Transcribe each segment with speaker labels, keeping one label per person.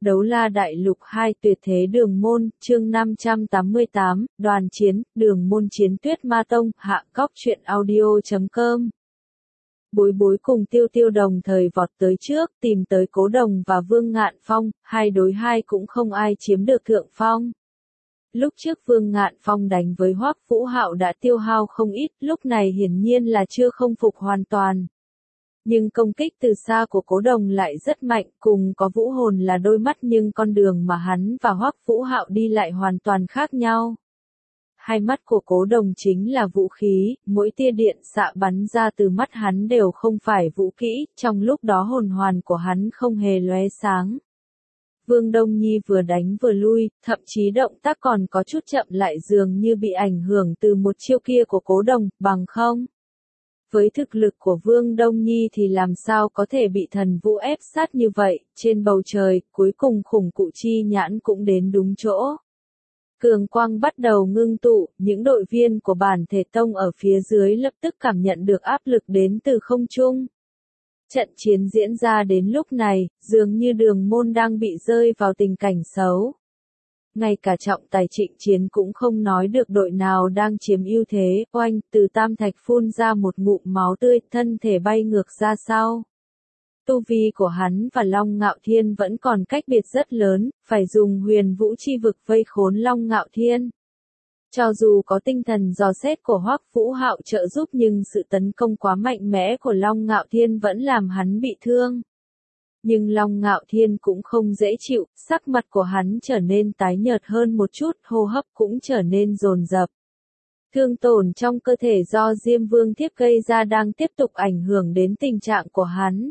Speaker 1: Đấu La Đại Lục 2 Tuyệt Thế Đường Môn, chương 588, Đoàn Chiến, Đường Môn Chiến Tuyết Ma Tông, hạ cóc truyện audio.com. Bối Bối cùng Tiêu Tiêu đồng thời vọt tới trước, tìm tới Cố Đồng và Vương Ngạn Phong, 2 đối 2 cũng không ai chiếm được thượng phong. Lúc trước Vương Ngạn Phong đánh với Hoắc Vũ Hạo đã tiêu hao không ít, lúc này hiển nhiên là chưa không phục hoàn toàn. Nhưng công kích từ xa của Cố Đồng lại rất mạnh, cùng có vũ hồn là đôi mắt, nhưng con đường mà hắn và Hoắc Vũ Hạo đi lại hoàn toàn khác nhau. Hai mắt của Cố Đồng chính là vũ khí, mỗi tia điện xạ bắn ra từ mắt hắn đều không phải vũ kỹ, trong lúc đó hồn hoàn của hắn không hề lóe sáng. Vương Đông Nhi vừa đánh vừa lui, thậm chí động tác còn có chút chậm lại, dường như bị ảnh hưởng từ một chiêu kia của Cố Đồng, bằng không. Với thực lực của Vương Đông Nhi thì làm sao có thể bị thần vũ ép sát như vậy, trên bầu trời, cuối cùng khủng cụ chi nhãn cũng đến đúng chỗ. Cường quang bắt đầu ngưng tụ, những đội viên của bản thể tông ở phía dưới lập tức cảm nhận được áp lực đến từ không trung. Trận chiến diễn ra đến lúc này, dường như Đường Môn đang bị rơi vào tình cảnh xấu. Ngay cả trọng tài Trịnh Chiến cũng không nói được đội nào đang chiếm ưu thế, oanh, từ Tam Thạch phun ra một ngụm máu tươi, thân thể bay ngược ra sau. Tu vi của hắn và Long Ngạo Thiên vẫn còn cách biệt rất lớn, phải dùng huyền vũ chi vực vây khốn Long Ngạo Thiên. Cho dù có tinh thần dò xét của Hoắc Vũ Hạo trợ giúp, nhưng sự tấn công quá mạnh mẽ của Long Ngạo Thiên vẫn làm hắn bị thương. Nhưng Long Ngạo Thiên cũng không dễ chịu, sắc mặt của hắn trở nên tái nhợt hơn một chút, hô hấp cũng trở nên dồn dập. Thương tổn trong cơ thể do Diêm Vương Thiếp gây ra đang tiếp tục ảnh hưởng đến tình trạng của hắn.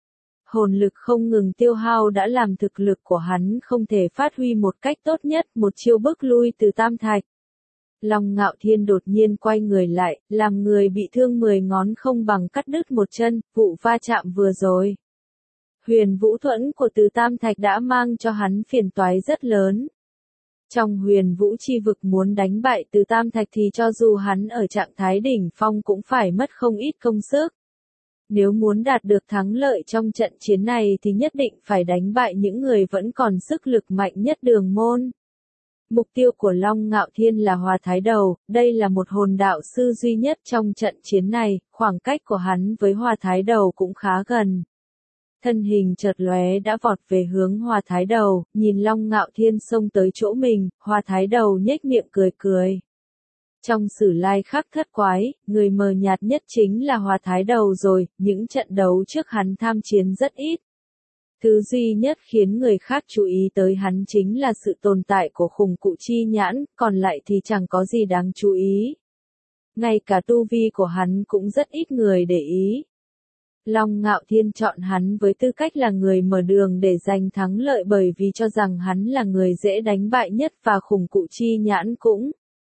Speaker 1: Hồn lực không ngừng tiêu hao đã làm thực lực của hắn không thể phát huy một cách tốt nhất, một chiêu bức lui từ Tam Thạch. Long Ngạo Thiên đột nhiên quay người lại, làm người bị thương 10 ngón không bằng cắt đứt một chân, vụ va chạm vừa rồi. Huyền vũ thuẫn của Từ Tam Thạch đã mang cho hắn phiền toái rất lớn. Trong huyền vũ chi vực muốn đánh bại Từ Tam Thạch thì cho dù hắn ở trạng thái đỉnh phong cũng phải mất không ít công sức. Nếu muốn đạt được thắng lợi trong trận chiến này thì nhất định phải đánh bại những người vẫn còn sức lực mạnh nhất Đường Môn. Mục tiêu của Long Ngạo Thiên là Hòa Thái Đầu, đây là một hồn đạo sư duy nhất trong trận chiến này, khoảng cách của hắn với Hòa Thái Đầu cũng khá gần. Thân hình chợt lóe đã vọt về hướng Hòa Thái Đầu, nhìn Long Ngạo Thiên xông tới chỗ mình, Hòa Thái Đầu nhếch miệng cười cười. Trong Sử Lai Khắc Thất Quái, người mờ nhạt nhất chính là Hòa Thái Đầu rồi, những trận đấu trước hắn tham chiến rất ít. Thứ duy nhất khiến người khác chú ý tới hắn chính là sự tồn tại của khủng cụ chi nhãn, còn lại thì chẳng có gì đáng chú ý. Ngay cả tu vi của hắn cũng rất ít người để ý. Long Ngạo Thiên chọn hắn với tư cách là người mở đường để giành thắng lợi bởi vì cho rằng hắn là người dễ đánh bại nhất và khủng cụ chi nhãn cũng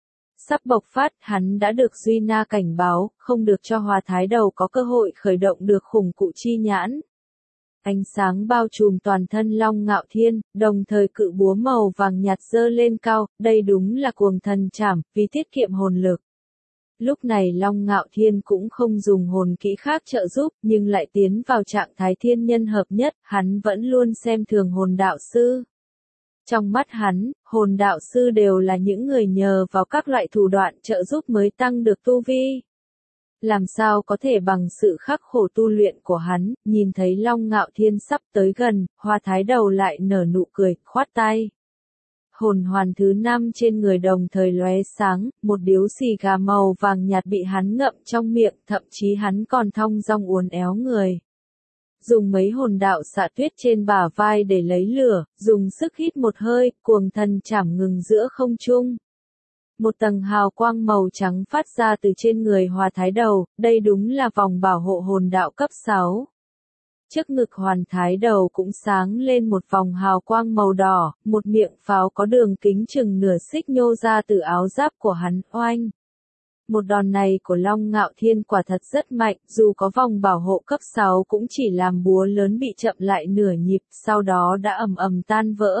Speaker 1: sắp bộc phát. Hắn đã được Duy Na cảnh báo, không được cho Hòa Thái Đầu có cơ hội khởi động được khủng cụ chi nhãn. Ánh sáng bao trùm toàn thân Long Ngạo Thiên, đồng thời cự búa màu vàng nhạt giơ lên cao, đây đúng là cuồng thần trảm, vì tiết kiệm hồn lực. Lúc này Long Ngạo Thiên cũng không dùng hồn kỹ khác trợ giúp, nhưng lại tiến vào trạng thái thiên nhân hợp nhất, hắn vẫn luôn xem thường hồn đạo sư. Trong mắt hắn, hồn đạo sư đều là những người nhờ vào các loại thủ đoạn trợ giúp mới tăng được tu vi. Làm sao có thể bằng sự khắc khổ tu luyện của hắn, nhìn thấy Long Ngạo Thiên sắp tới gần, Hòa Thái Đầu lại nở nụ cười, khoát tay. Hồn hoàn thứ 5 trên người đồng thời lóe sáng, một điếu xì gà màu vàng nhạt bị hắn ngậm trong miệng, thậm chí hắn còn thong dong uốn éo người. Dùng mấy hồn đạo xạ tuyết trên bả vai để lấy lửa, dùng sức hít một hơi, cuồng thần chảm ngừng giữa không trung. Một tầng hào quang màu trắng phát ra từ trên người Hòa Thái Đầu, đây đúng là vòng bảo hộ hồn đạo cấp 6. Trước ngực Hòa Thái Đầu cũng sáng lên một vòng hào quang màu đỏ, một miệng pháo có đường kính chừng nửa xích nhô ra từ áo giáp của hắn, oanh. Một đòn này của Long Ngạo Thiên quả thật rất mạnh, dù có vòng bảo hộ cấp 6 cũng chỉ làm búa lớn bị chậm lại nửa nhịp, sau đó đã ầm ầm tan vỡ.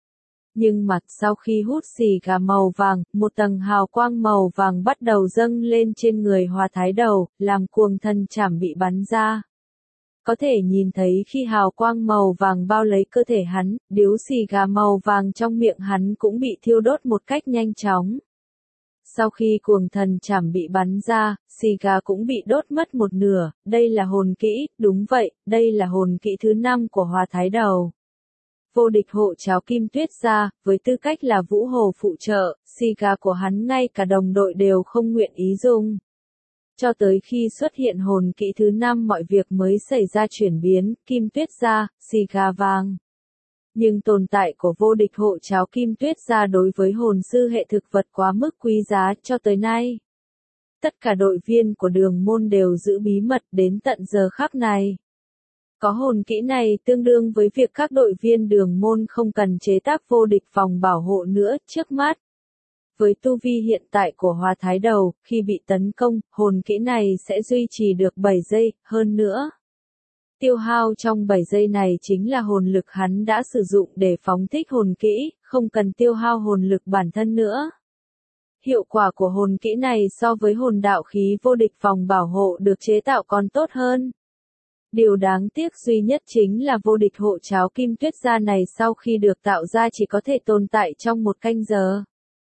Speaker 1: Nhưng mà sau khi hút xì gà màu vàng, một tầng hào quang màu vàng bắt đầu dâng lên trên người Hòa Thái Đầu, làm cuồng thần chảm bị bắn ra. Có thể nhìn thấy khi hào quang màu vàng bao lấy cơ thể hắn, điếu xì gà màu vàng trong miệng hắn cũng bị thiêu đốt một cách nhanh chóng. Sau khi cuồng thần chảm bị bắn ra, xì gà cũng bị đốt mất một nửa, đây là hồn kỹ, đúng vậy, đây là hồn kỹ thứ 5 của Hoa Thái Đầu. Vô địch hộ cháo kim tuyết ra, với tư cách là vũ hồ phụ trợ, xì gà của hắn ngay cả đồng đội đều không nguyện ý dùng. Cho tới khi xuất hiện hồn kỹ thứ 5 mọi việc mới xảy ra chuyển biến, kim tuyết ra, xì gà vàng. Nhưng tồn tại của vô địch hộ cháo kim tuyết ra đối với hồn sư hệ thực vật quá mức quý giá cho tới nay. Tất cả đội viên của đường môn đều giữ bí mật đến tận giờ khắc này. Có hồn kỹ này tương đương với việc các đội viên đường môn không cần chế tác vô địch vòng bảo hộ nữa trước mắt. Với tu vi hiện tại của Hoa Thái Đầu, khi bị tấn công, hồn kỹ này sẽ duy trì được 7 giây, hơn nữa. Tiêu hao trong 7 giây này chính là hồn lực hắn đã sử dụng để phóng thích hồn kỹ, không cần tiêu hao hồn lực bản thân nữa. Hiệu quả của hồn kỹ này so với hồn đạo khí vô địch vòng bảo hộ được chế tạo còn tốt hơn. Điều đáng tiếc duy nhất chính là vô địch hộ cháo kim tuyết ra này sau khi được tạo ra chỉ có thể tồn tại trong 1 canh giờ.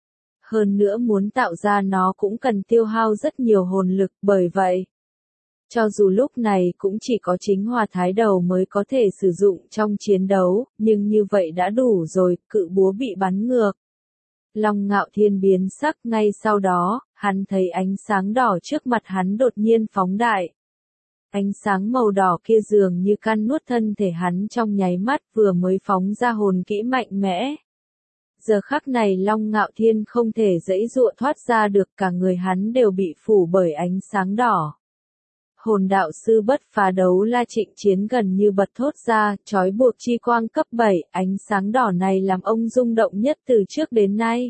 Speaker 1: Hơn nữa muốn tạo ra nó cũng cần tiêu hao rất nhiều hồn lực, bởi vậy, cho dù lúc này cũng chỉ có chính Hoa Thái Đầu mới có thể sử dụng trong chiến đấu, nhưng như vậy đã đủ rồi, cự búa bị bắn ngược. Long Ngạo Thiên biến sắc, ngay sau đó, hắn thấy ánh sáng đỏ trước mặt hắn đột nhiên phóng đại. Ánh sáng màu đỏ kia dường như căn nuốt thân thể hắn trong nháy mắt, vừa mới phóng ra hồn kỹ mạnh mẽ. Giờ khắc này Long Ngạo Thiên không thể giãy giụa thoát ra được, cả người hắn đều bị phủ bởi ánh sáng đỏ. Hồn đạo sư Bất Phá Đấu La Trịnh Chiến gần như bật thốt ra, trói buộc chi quang cấp 7, ánh sáng đỏ này làm ông rung động nhất từ trước đến nay.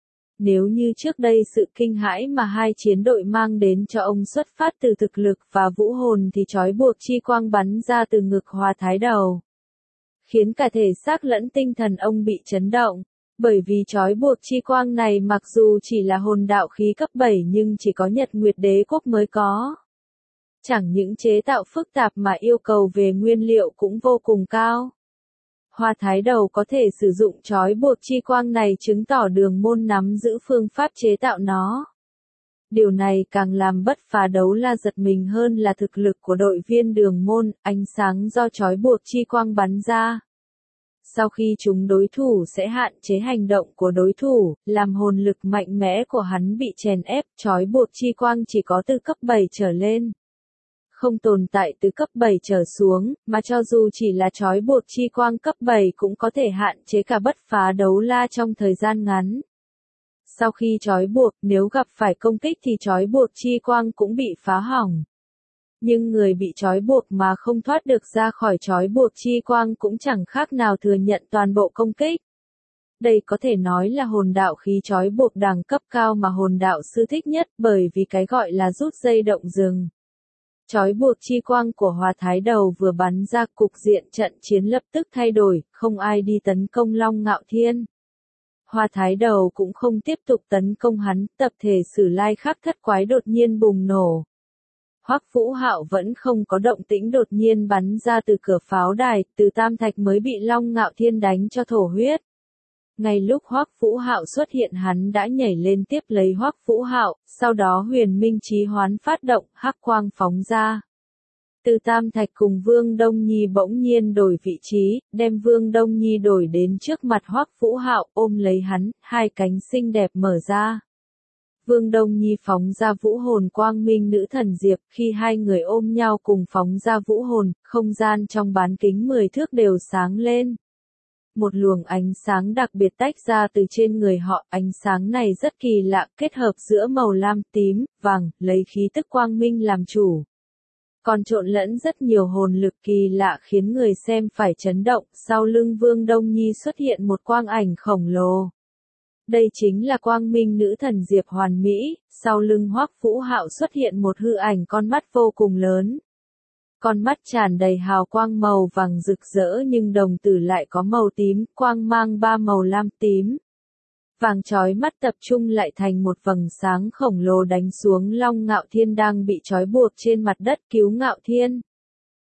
Speaker 1: Nếu như trước đây sự kinh hãi mà hai chiến đội mang đến cho ông xuất phát từ thực lực và vũ hồn thì trói buộc chi quang bắn ra từ ngực Hoa Thái Đầu, khiến cả thể xác lẫn tinh thần ông bị chấn động. Bởi vì trói buộc chi quang này mặc dù chỉ là hồn đạo khí cấp 7 nhưng chỉ có Nhật Nguyệt Đế Quốc mới có. Chẳng những chế tạo phức tạp mà yêu cầu về nguyên liệu cũng vô cùng cao. Hoa Thái Đầu có thể sử dụng trói buộc chi quang này chứng tỏ đường môn nắm giữ phương pháp chế tạo nó. Điều này càng làm Bất Phá Đấu La giật mình hơn là thực lực của đội viên đường môn, ánh sáng do trói buộc chi quang bắn ra. Sau khi chúng đối thủ sẽ hạn chế hành động của đối thủ, làm hồn lực mạnh mẽ của hắn bị chèn ép, trói buộc chi quang chỉ có từ cấp 7 trở lên. Không tồn tại từ cấp 7 trở xuống, mà cho dù chỉ là trói buộc chi quang cấp 7 cũng có thể hạn chế cả Bất Phá Đấu La trong thời gian ngắn. Sau khi trói buộc, nếu gặp phải công kích thì trói buộc chi quang cũng bị phá hỏng. Nhưng người bị trói buộc mà không thoát được ra khỏi trói buộc chi quang cũng chẳng khác nào thừa nhận toàn bộ công kích. Đây có thể nói là hồn đạo khí trói buộc đẳng cấp cao mà hồn đạo sư thích nhất, bởi vì cái gọi là rút dây động rừng. Trói buộc chi quang của Hoa Thái Đầu vừa bắn ra, cục diện trận chiến lập tức thay đổi, không ai đi tấn công Long Ngạo Thiên. Hoa Thái Đầu cũng không tiếp tục tấn công hắn, tập thể Sử Lai Khắc Thất Quái đột nhiên bùng nổ. Hoắc Vũ Hạo vẫn không có động tĩnh, đột nhiên bắn ra từ cửa pháo đài, từ tam thạch mới bị Long Ngạo Thiên đánh cho thổ huyết. Ngay lúc Hoắc Vũ Hạo xuất hiện hắn đã nhảy lên tiếp lấy Hoắc Vũ Hạo, sau đó Huyền Minh Chí Hoán phát động, hắc quang phóng ra. Từ tam thạch cùng Vương Đông Nhi bỗng nhiên đổi vị trí, đem Vương Đông Nhi đổi đến trước mặt Hoắc Vũ Hạo, ôm lấy hắn, hai cánh xinh đẹp mở ra. Vương Đông Nhi phóng ra vũ hồn quang minh nữ thần diệp, khi hai người ôm nhau cùng phóng ra vũ hồn, không gian trong bán kính 10 thước đều sáng lên. Một luồng ánh sáng đặc biệt tách ra từ trên người họ, ánh sáng này rất kỳ lạ, kết hợp giữa màu lam, tím, vàng, lấy khí tức quang minh làm chủ. Còn trộn lẫn rất nhiều hồn lực kỳ lạ khiến người xem phải chấn động, sau lưng Vương Đông Nhi xuất hiện một quang ảnh khổng lồ. Đây chính là quang minh nữ thần Diệp Hoàn Mỹ, sau lưng Hoắc Vũ Hạo xuất hiện một hư ảnh con mắt vô cùng lớn. Con mắt tràn đầy hào quang màu vàng rực rỡ nhưng đồng tử lại có màu tím, quang mang ba màu lam tím. Vàng chói mắt tập trung lại thành một vầng sáng khổng lồ đánh xuống Long Ngạo Thiên đang bị trói buộc trên mặt đất, cứu Ngạo Thiên.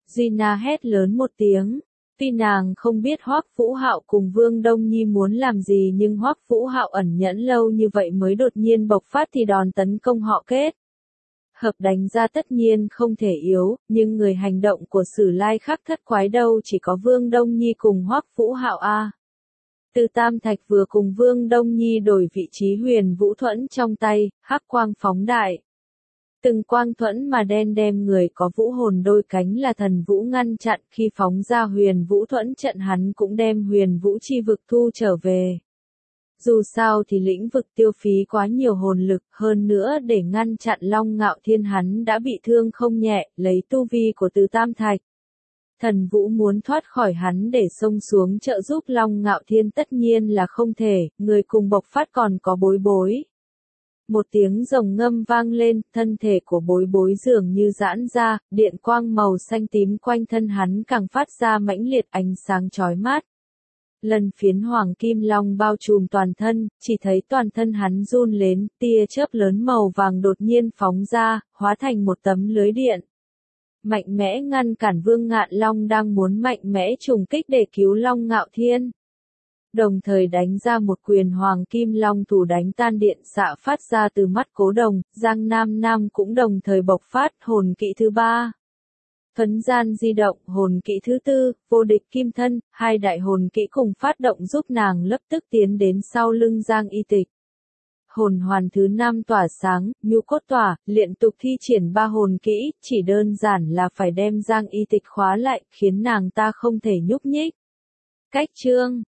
Speaker 1: Gina hét lớn một tiếng. Tuy nàng không biết Hoắc Vũ Hạo cùng Vương Đông Nhi muốn làm gì nhưng Hoắc Vũ Hạo ẩn nhẫn lâu như vậy mới đột nhiên bộc phát thì đòn tấn công họ kết hợp đánh ra tất nhiên không thể yếu, nhưng người hành động của Sử Lai Khắc thất quái đâu chỉ có Vương Đông Nhi cùng Hoắc Vũ Hạo a. Từ Tam Thạch vừa cùng Vương Đông Nhi đổi vị trí huyền vũ thuẫn trong tay, hắc quang phóng đại. Từng quang thuẫn mà đen đem người có vũ hồn đôi cánh là thần vũ ngăn chặn khi phóng ra huyền vũ thuẫn trận hắn cũng đem huyền vũ chi vực thu trở về. Dù sao thì lĩnh vực tiêu phí quá nhiều hồn lực hơn nữa để ngăn chặn Long Ngạo Thiên hắn đã bị thương không nhẹ, lấy tu vi của Từ Tam Thạch. Thần Vũ muốn thoát khỏi hắn để xông xuống trợ giúp Long Ngạo Thiên tất nhiên là không thể, người cùng bộc phát còn có Bối Bối. Một tiếng rồng ngâm vang lên, thân thể của Bối Bối dường như giãn ra, điện quang màu xanh tím quanh thân hắn càng phát ra mãnh liệt ánh sáng chói mắt. Lần phiến hoàng kim long bao trùm toàn thân, chỉ thấy toàn thân hắn run lên, tia chớp lớn màu vàng đột nhiên phóng ra, hóa thành một tấm lưới điện. Mạnh mẽ ngăn cản Vương Ngạn Long đang muốn mạnh mẽ trùng kích để cứu Long Ngạo Thiên. Đồng thời đánh ra một quyền hoàng kim long thủ đánh tan điện xạ phát ra từ mắt Cố Đồng, Giang Nam Nam cũng đồng thời bộc phát hồn kỹ thứ 3. Thuấn gian di động, hồn kỹ thứ 4, vô địch kim thân, hai đại hồn kỹ cùng phát động giúp nàng lập tức tiến đến sau lưng Giang Y Tịch. Hồn hoàn thứ 5 tỏa sáng, nhu cốt tỏa, liên tục thi triển 3 hồn kỹ, chỉ đơn giản là phải đem Giang Y Tịch khóa lại, khiến nàng ta không thể nhúc nhích. Cách chương